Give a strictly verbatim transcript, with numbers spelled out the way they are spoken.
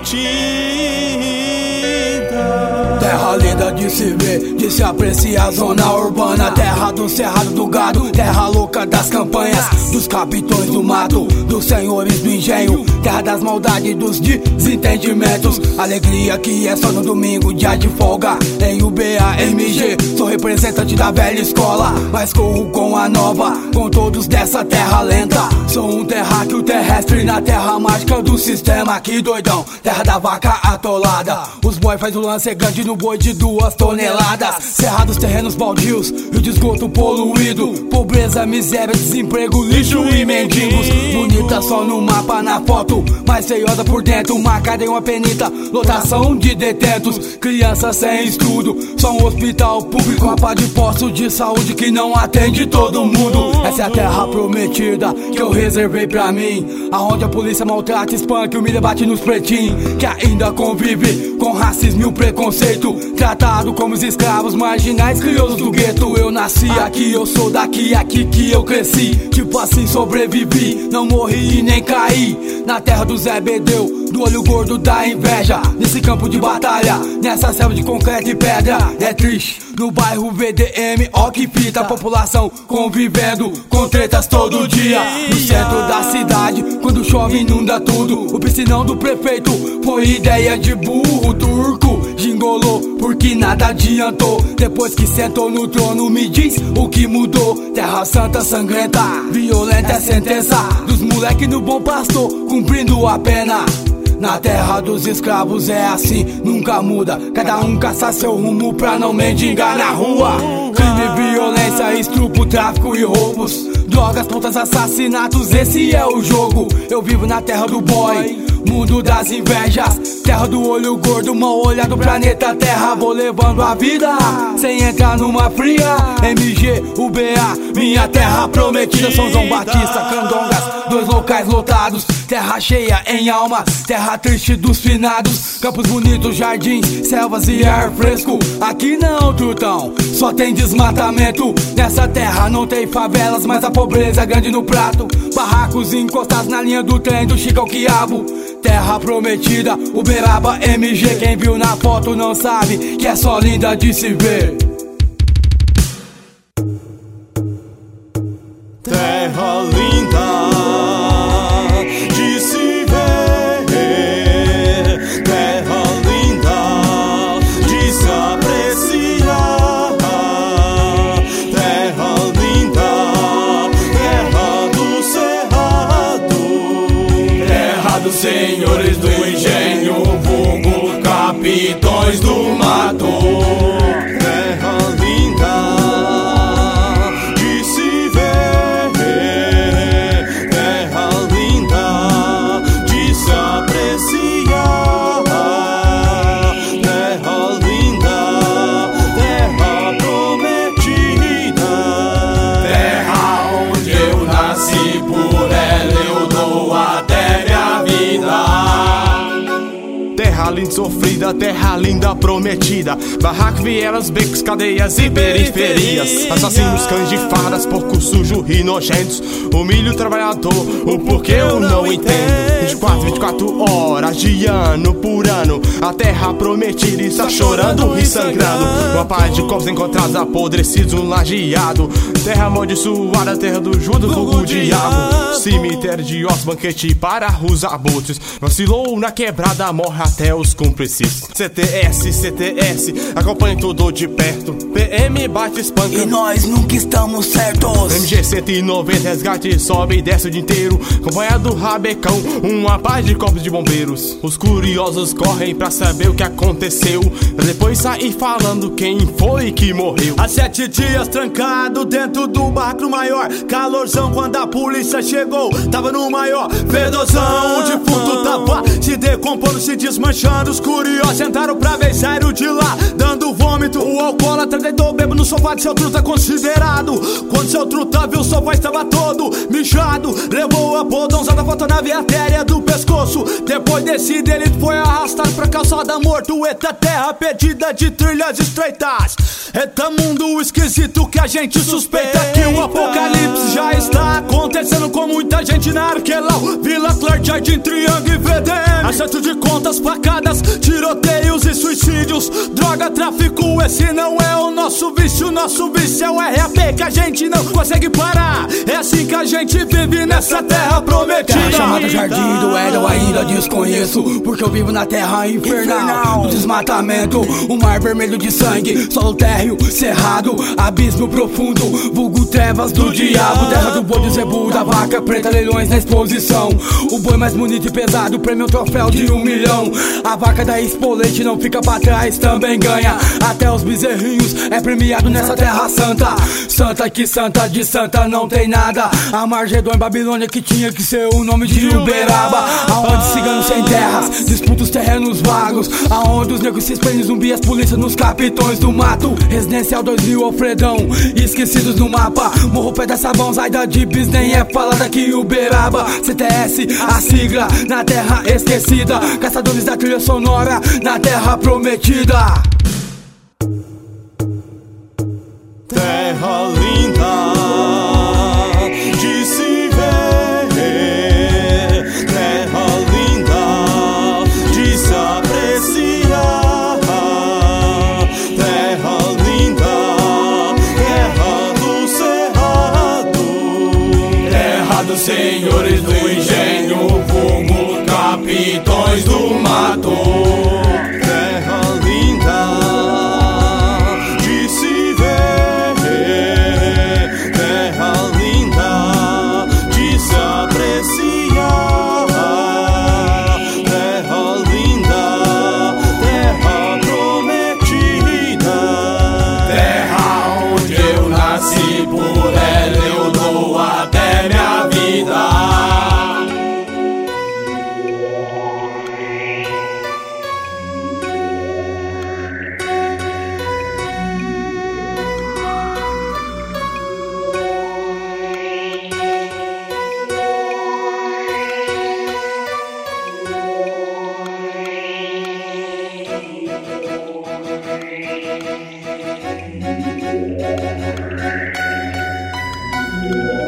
Terra linda de se ver, de se apreciar, zona urbana. Terra do cerrado do gado, terra louca das campanhas, dos capitões do mato, dos senhores do engenho. Terra das maldades, dos desentendimentos. Alegria que é só no domingo, dia de folga. Em U B A M G, sou representante da velha escola, mas corro com a nova, com todos dessa terra lenta. Sou um terráqueo terrestre na terra mágica do sistema. Que doidão, terra da vaca atolada. Os boy faz o lance grande no boi de duas toneladas. Cerrados, terrenos baldios, rio de esgoto poluído. Pobreza, miséria, desemprego, lixo e mendigos. Bonita só no mapa, na foto, mas feiosa por dentro. Uma cadeia, uma penita, lotação de detentos. Crianças sem estudo, só um hospital público. Uma pá de posto de saúde que não atende todo mundo. Essa é a terra prometida que eu reservei pra mim, aonde a polícia maltrata, espanca e humilha, bate nos pretinhos, que ainda convive com racismo e o preconceito, tratado como os escravos marginais, crioulos do gueto. Eu nasci aqui, eu sou daqui, aqui que eu cresci. Tipo assim sobrevivi, não morri e nem caí. Na terra do Zé Bedeu, do olho gordo da inveja. Nesse campo de batalha, nessa selva de concreto e pedra. É triste, no bairro V D M, ó que fita. A população convivendo com tretas todo dia. No centro da cidade, quando chove inunda tudo. O piscinão do prefeito foi ideia de burro turco. Gingolou porque nada adiantou. Depois que sentou no trono, me diz o que mudou. Terra santa sangrenta, violenta é sentença dos moleque no Bom Pastor, cumprindo a pena. Na terra dos escravos é assim, nunca muda. Cada um caça seu rumo pra não mendigar na rua. Crime, violência, estupro, tráfico e roubos. Drogas, pontas, assassinatos, esse é o jogo. Eu vivo na terra do boy, mundo das invejas. Terra do olho gordo, mal olhado planeta Terra. Vou levando a vida, sem entrar numa fria. M G, U B A, minha terra prometida. São João Batista, Candongas, dois locais lotados. Terra cheia em alma, terra triste dos finados. Campos bonitos, jardins, selvas e ar fresco. Aqui não, trutão, só tem desmatamento. Nessa terra não tem favelas, mas a pobreza é grande no prato. Barracos encostados na linha do trem do Chico ao Quiabo. Terra prometida, Uberaba, M G. Quem viu na foto não sabe que é só linda de se ver. Terra linda de se ver, terra linda de se apreciar, terra linda, terra do cerrado, terra dos senhores do engenho, vulgo capitões do mato. Terra linda sofrida, terra linda prometida. Barraco, vielas, becos, cadeias e periferias. Assassinos, cães de fardas, porcos sujos e nojentos. Humilha o trabalhador, o porquê eu não entendo. vinte e quatro, vinte e quatro horas de ano por ano, a terra prometida está chorando e sangrando. Uma paz de corpos encontrados apodrecidos, um lajeado. Terra amaldiçoada, terra do Judas, fogo diabo. Cemitério de ossos, banquete para os abutres. Vacilou na quebrada, morre até os cúmplices. C T S, C T S, acompanha tudo de perto. P M bate, espanca e nós nunca estamos certos. M G cento e noventa, resgate, sobe e desce o dia inteiro. Acompanhado do rabecão, uma paz de corpos de bombeiros. Os curiosos correm pra saber o que aconteceu, pra depois sair falando quem foi que morreu. Há sete dias trancado dentro do barco maior. Calorzão quando a polícia chegou, tava no maior fedozão. O defunto tava se decompondo, se desmanchando. Quando os curiosos entraram pra ver, saíram de lá dando vômito. O alcoólatra deitou bebo no sofá de seu truta considerado. Quando seu truta viu o sofá estava todo mijado, levou a podonzada, faltou na via artéria do pescoço. Depois desse delito foi arrastado pra calçada morto. Eita terra perdida de trilhas estreitas, eita mundo esquisito que a gente suspeita que o apocalipse já está acontecendo com muita gente na Arquelau, Vila Clark, Jardim Triângulo e V D M. Acerto de contas, facadas, tiroteios e suicídios, droga, tráfico, esse não é o nosso vício. Nosso vício é o R A P que a gente não consegue parar. É assim que a gente vive nessa terra prometida. Terra chamada Jardim do Éden eu ainda desconheço, porque eu vivo na terra infernal, no desmatamento, o mar vermelho de sangue, solo térreo, cerrado, abismo profundo, vulgo trevas do diabo. Terra do boi, do zebu, da vaca preta, leilões na exposição. O boi mais bonito e pesado, prêmio troféu de um milhão. A vaca da Espolete não fica pra trás, também ganha. Até os bezerrinhos é premiado nessa terra santa. Santa que santa, de santa não tem nada. Amargedon em Babilônia que tinha que ser o nome de Uberaba. Aonde ciganos sem terras disputam os terrenos vagos, aonde os negros se espelham zumbi, as polícias nos capitões do mato. Residencial dois mil, Alfredão, esquecidos no mapa. Morro pé da sabão, Zaida de bis, nem é falada aqui Uberaba. C T S, a sigla, na terra esquecida. Caçadores da trilha sonora, na terra prometida. Terra linda de se ver, terra linda de se apreciar, terra linda, terra do cerrado, terra dos senhores do engenho, vulgo capitões do mato. Terra linda de se ver, terra linda de se apreciar, terra linda, terra prometida, terra onde eu nasci, por ela eu dou até minha vida. Yeah.